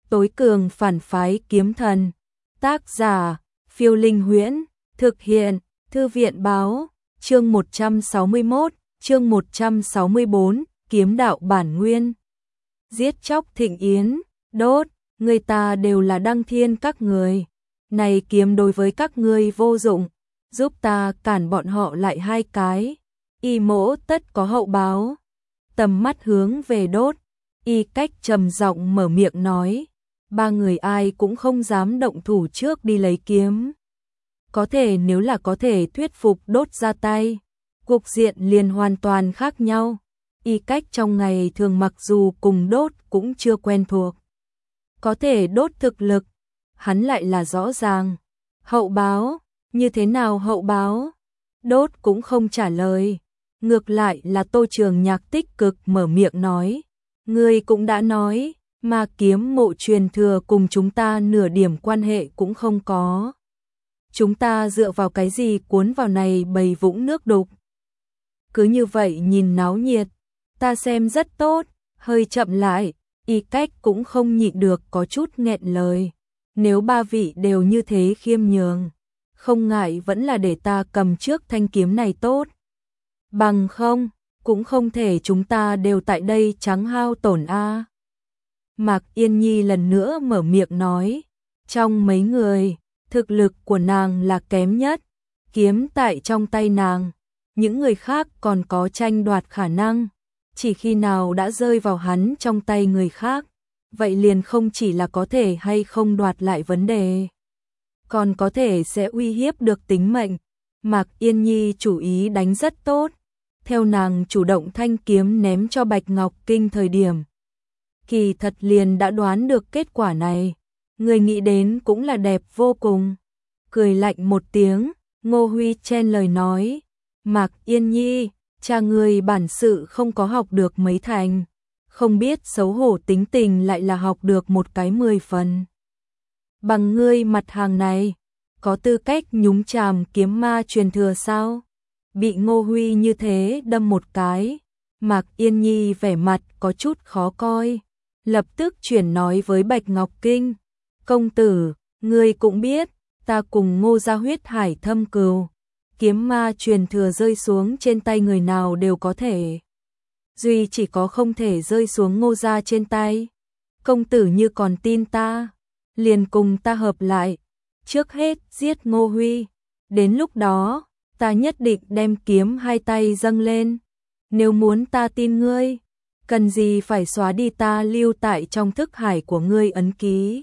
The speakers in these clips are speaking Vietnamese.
tối cường phản phái kiếm thần. Tác giả, Phiêu Linh Huyễn, thực hiện, Thư viện báo, chương 161, chương 164, kiếm đạo bản nguyên. Giết chóc Thịnh Yến, đốt, người ta đều là đăng thiên các người. Này kiếm đối với các ngươi vô dụng, giúp ta cản bọn họ lại 2 cái. Y Mỗ tất có hậu báo. Tầm mắt hướng về đốt, Y Cách trầm giọng mở miệng nói. 3 người ai cũng không dám động thủ trước đi lấy kiếm. Có thể nếu là có thể thuyết phục đốt ra tay, cục diện liền hoàn toàn khác nhau. Y Cách trong ngày thường mặc dù cùng đốt cũng chưa quen thuộc. Có thể đốt thực lực, hắn lại là rõ ràng. Hậu báo, như thế nào hậu báo? Đốt cũng không trả lời. Ngược lại là Tô Trường Nhạc tích cực mở miệng nói. Ngươi cũng đã nói, mà kiếm mộ truyền thừa cùng chúng ta nửa điểm quan hệ cũng không có. Chúng ta dựa vào cái gì cuốn vào này bầy vũng nước đục? Cứ như vậy nhìn náo nhiệt, ta xem rất tốt, hơi chậm lại, Y Cách cũng không nhịn được có chút nghẹn lời. Nếu 3 vị đều như thế khiêm nhường, không ngại vẫn là để ta cầm trước thanh kiếm này tốt. Bằng không, cũng không thể chúng ta đều tại đây trắng hao tổn a. Mạc Yên Nhi lần nữa mở miệng nói, trong mấy người, thực lực của nàng là kém nhất, kiếm tại trong tay nàng, những người khác còn có tranh đoạt khả năng, chỉ khi nào đã rơi vào hắn trong tay người khác, vậy liền không chỉ là có thể hay không đoạt lại vấn đề, còn có thể sẽ uy hiếp được tính mệnh. Mạc Yên Nhi chủ ý đánh rất tốt, theo nàng chủ động thanh kiếm ném cho Bạch Ngọc Kinh thời điểm. Kỳ thật liền đã đoán được kết quả này, người nghĩ đến cũng là đẹp vô cùng. Cười lạnh một tiếng, Ngô Huy chen lời nói, Mạc Yên Nhi, cha người bản sự không có học được mấy thành, không biết xấu hổ tính tình lại là học được một cái 10 phần. Bằng ngươi mặt hàng này, có tư cách nhúng chàm kiếm ma truyền thừa sao? Bị Ngô Huy như thế đâm một cái, Mạc Yên Nhi vẻ mặt có chút khó coi, lập tức chuyển nói với Bạch Ngọc Kinh, công tử, ngươi cũng biết, ta cùng Ngô gia huyết hải thâm cừu, kiếm ma truyền thừa rơi xuống trên tay người nào đều có thể. Duy chỉ có không thể rơi xuống Ngô gia trên tay. Công tử như còn tin ta, liền cùng ta hợp lại, trước hết giết Ngô Huy, đến lúc đó, ta nhất định đem kiếm 2 tay dâng lên. Nếu muốn ta tin ngươi, cần gì phải xóa đi ta lưu tại trong thức hải của ngươi ấn ký.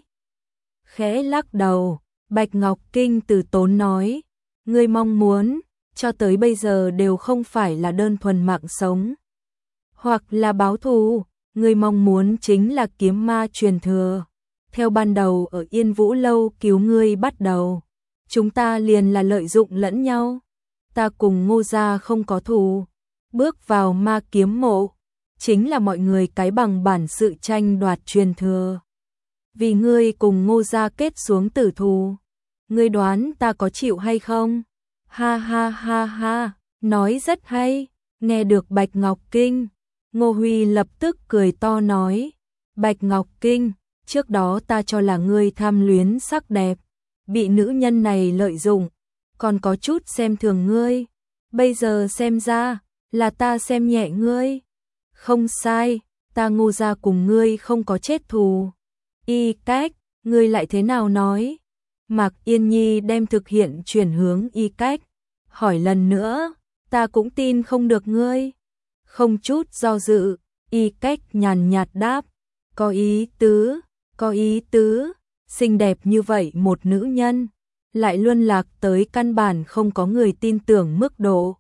Khẽ lắc đầu, Bạch Ngọc Kinh từ tốn nói, ngươi mong muốn, cho tới bây giờ đều không phải là đơn thuần mạng sống, hoặc là báo thù, ngươi mong muốn chính là kiếm ma truyền thừa. Theo ban đầu ở Yên Vũ Lâu cứu ngươi bắt đầu, chúng ta liền là lợi dụng lẫn nhau. Ta cùng Ngô gia không có thù, bước vào ma kiếm mộ, chính là mọi người cái bằng bản sự tranh đoạt truyền thừa. Vì ngươi cùng Ngô gia kết xuống tử thù, ngươi đoán ta có chịu hay không? Ha ha ha ha, nói rất hay. Nghe được Bạch Ngọc Kinh, Ngô Huy lập tức cười to nói, Bạch Ngọc Kinh, trước đó ta cho là ngươi tham luyến sắc đẹp, bị nữ nhân này lợi dụng, còn có chút xem thường ngươi, bây giờ xem ra là ta xem nhẹ ngươi. Không sai, ta Ngô gia cùng ngươi không có chết thù. Y Cách, ngươi lại thế nào nói? Mạc Yên Nhi đem thực hiện chuyển hướng Y Cách, hỏi lần nữa, ta cũng tin không được ngươi. Không chút do dự, Y Cách nhàn nhạt đáp, có ý tứ, có ý tứ, xinh đẹp như vậy một nữ nhân, lại luân lạc tới căn bản không có người tin tưởng mức độ.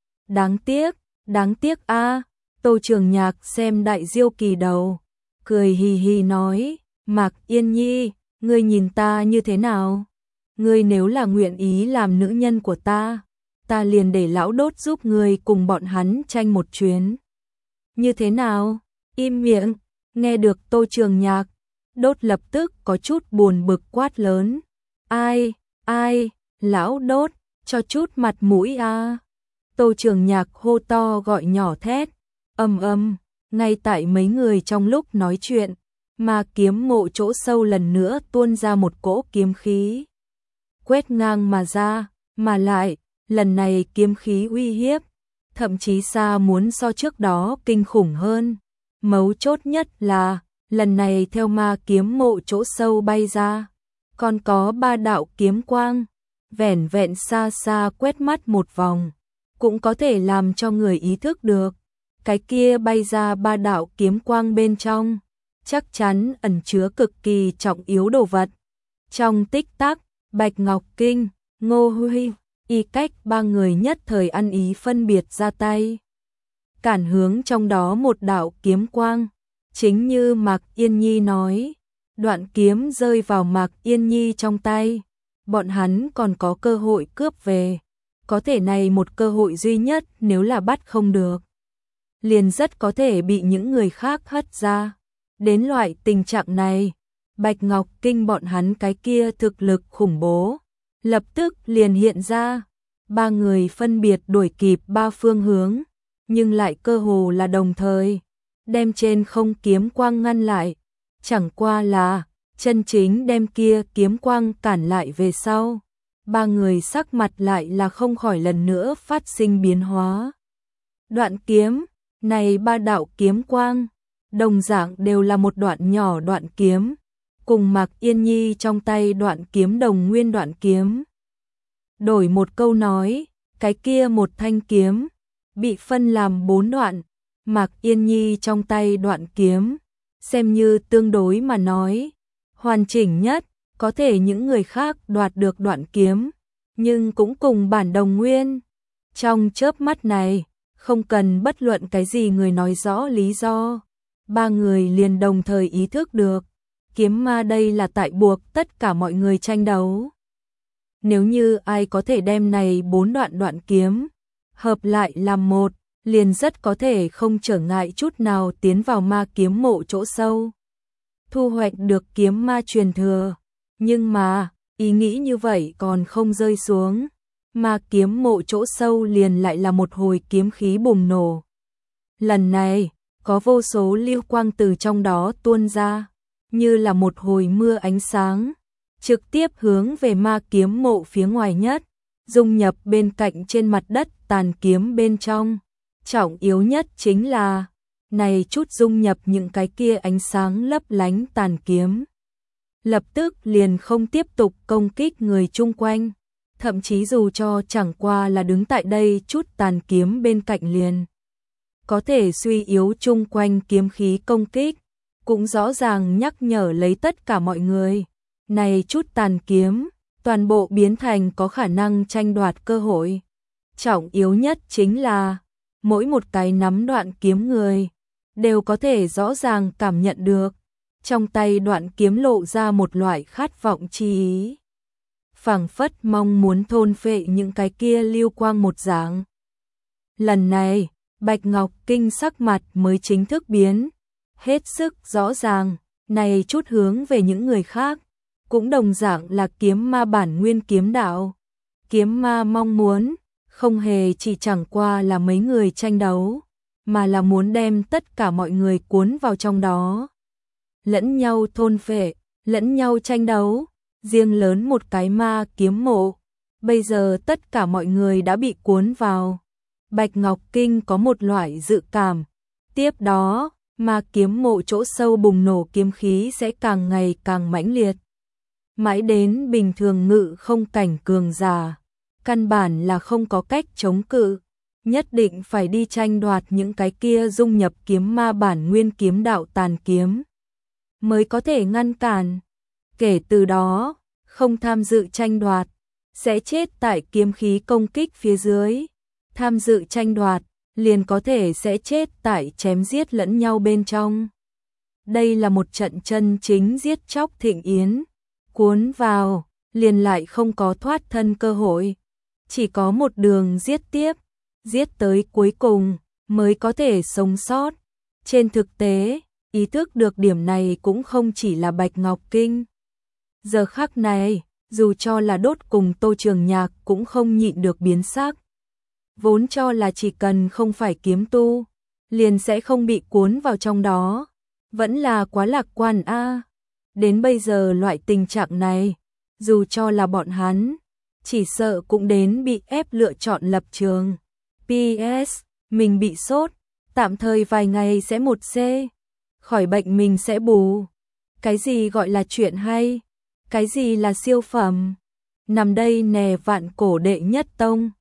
Đáng tiếc a. Tô Trường Nhạc xem Đại Diêu Kỳ đầu, cười hì hì nói, Mạc Yên Nhi, ngươi nhìn ta như thế nào? Ngươi nếu là nguyện ý làm nữ nhân của ta, ta liền để lão Đốt giúp ngươi cùng bọn hắn tranh một chuyến. Như thế nào? Im miệng. Nghe được Tô Trường Nhạc, Đốt lập tức có chút buồn bực quát lớn. Ai, lão Đốt, cho chút mặt mũi a. Tô Trường Nhạc hô to gọi nhỏ thét, ngay tại mấy người trong lúc nói chuyện, Ma kiếm mộ chỗ sâu lần nữa tuôn ra một cỗ kiếm khí, quét ngang mà ra, mà lại, lần này kiếm khí uy hiếp, thậm chí xa muốn so trước đó kinh khủng hơn. Mấu chốt nhất là, lần này theo ma kiếm mộ chỗ sâu bay ra, còn có 3 đạo kiếm quang, vẻn vẹn xa xa quét mắt một vòng, cũng có thể làm cho người ý thức được, cái kia bay ra 3 đạo kiếm quang bên trong, chắc chắn ẩn chứa cực kỳ trọng yếu đồ vật. Trong tích tắc, Bạch Ngọc Kinh, Ngô Huy, Y Cách 3 người nhất thời ăn ý phân biệt ra tay, cản hướng trong đó một đạo kiếm quang. Chính như Mạc Yên Nhi nói, đoạn kiếm rơi vào Mạc Yên Nhi trong tay, bọn hắn còn có cơ hội cướp về, có thể này một cơ hội duy nhất, nếu là bắt không được, liền rất có thể bị những người khác hất ra. Đến loại tình trạng này, Bạch Ngọc Kinh bọn hắn cái kia thực lực khủng bố, lập tức liền hiện ra. 3 người phân biệt đuổi kịp 3 phương hướng, nhưng lại cơ hồ là đồng thời, đem trên không kiếm quang ngăn lại. Chẳng qua là, chân chính đem kia kiếm quang cản lại về sau. 3 người sắc mặt lại là không khỏi lần nữa phát sinh biến hóa. Đoạn kiếm, này 3 đạo kiếm quang, đồng dạng đều là một đoạn nhỏ đoạn kiếm, cùng Mạc Yên Nhi trong tay đoạn kiếm đồng nguyên đoạn kiếm. Đổi một câu nói, cái kia một thanh kiếm, bị phân làm 4 đoạn, Mạc Yên Nhi trong tay đoạn kiếm, xem như tương đối mà nói, hoàn chỉnh nhất, có thể những người khác đoạt được đoạn kiếm, nhưng cũng cùng bản đồng nguyên. Trong chớp mắt này, không cần bất luận cái gì người nói rõ lý do, 3 người liền đồng thời ý thức được, kiếm ma đây là tại buộc tất cả mọi người tranh đấu. Nếu như ai có thể đem này 4 đoạn kiếm hợp lại làm một, liền rất có thể không trở ngại chút nào tiến vào ma kiếm mộ chỗ sâu, thu hoạch được kiếm ma truyền thừa. Nhưng mà, ý nghĩ như vậy còn không rơi xuống, ma kiếm mộ chỗ sâu liền lại là một hồi kiếm khí bùng nổ. Lần này, có vô số lưu quang từ trong đó tuôn ra, như là một hồi mưa ánh sáng, trực tiếp hướng về ma kiếm mộ phía ngoài nhất, dung nhập bên cạnh trên mặt đất tàn kiếm bên trong. Trọng yếu nhất chính là, này chút dung nhập những cái kia ánh sáng lấp lánh tàn kiếm, lập tức liền không tiếp tục công kích người chung quanh, thậm chí dù cho chẳng qua là đứng tại đây chút tàn kiếm bên cạnh liền có thể suy yếu chung quanh kiếm khí công kích, cũng rõ ràng nhắc nhở lấy tất cả mọi người, này chút tàn kiếm, toàn bộ biến thành có khả năng tranh đoạt cơ hội. Trọng yếu nhất chính là, mỗi một cái nắm đoạn kiếm người, đều có thể rõ ràng cảm nhận được, trong tay đoạn kiếm lộ ra một loại khát vọng chi ý, phảng phất mong muốn thôn phệ những cái kia lưu quang một dạng. Lần này, Bạch Ngọc Kinh sắc mặt mới chính thức biến, hết sức rõ ràng, này chút hướng về những người khác, cũng đồng dạng là kiếm ma bản nguyên kiếm đạo. Kiếm ma mong muốn, không hề chỉ chẳng qua là mấy người tranh đấu, mà là muốn đem tất cả mọi người cuốn vào trong đó. Lẫn nhau thôn phệ, lẫn nhau tranh đấu, riêng lớn một cái ma kiếm mộ. Bây giờ tất cả mọi người đã bị cuốn vào. Bạch Ngọc Kinh có một loại dự cảm. Tiếp đó, ma kiếm mộ chỗ sâu bùng nổ kiếm khí sẽ càng ngày càng mãnh liệt. Mãi đến bình thường ngự không cảnh cường giả, căn bản là không có cách chống cự, nhất định phải đi tranh đoạt những cái kia dung nhập kiếm ma bản nguyên kiếm đạo tàn kiếm, mới có thể ngăn cản. Kể từ đó, không tham dự tranh đoạt, sẽ chết tại kiếm khí công kích phía dưới. Tham dự tranh đoạt, liền có thể sẽ chết tại chém giết lẫn nhau bên trong. Đây là một trận chân chính giết chóc thịnh yến. Cuốn vào, liền lại không có thoát thân cơ hội. Chỉ có một đường giết tiếp, giết tới cuối cùng, mới có thể sống sót. Trên thực tế, ý thức được điểm này cũng không chỉ là Bạch Ngọc Kinh. Giờ khắc này, dù cho là Đốt cùng Tô Trường Nhạc cũng không nhịn được biến sắc. Vốn cho là chỉ cần không phải kiếm tu, liền sẽ không bị cuốn vào trong đó. Vẫn là quá lạc quan a. Đến bây giờ loại tình trạng này, dù cho là bọn hắn, chỉ sợ cũng đến bị ép lựa chọn lập trường. PS, mình bị sốt, tạm thời vài ngày sẽ 1C, khỏi bệnh mình sẽ bù. Cái gì gọi là chuyện hay? Cái gì là siêu phẩm? Nằm đây nè vạn cổ đệ nhất tông.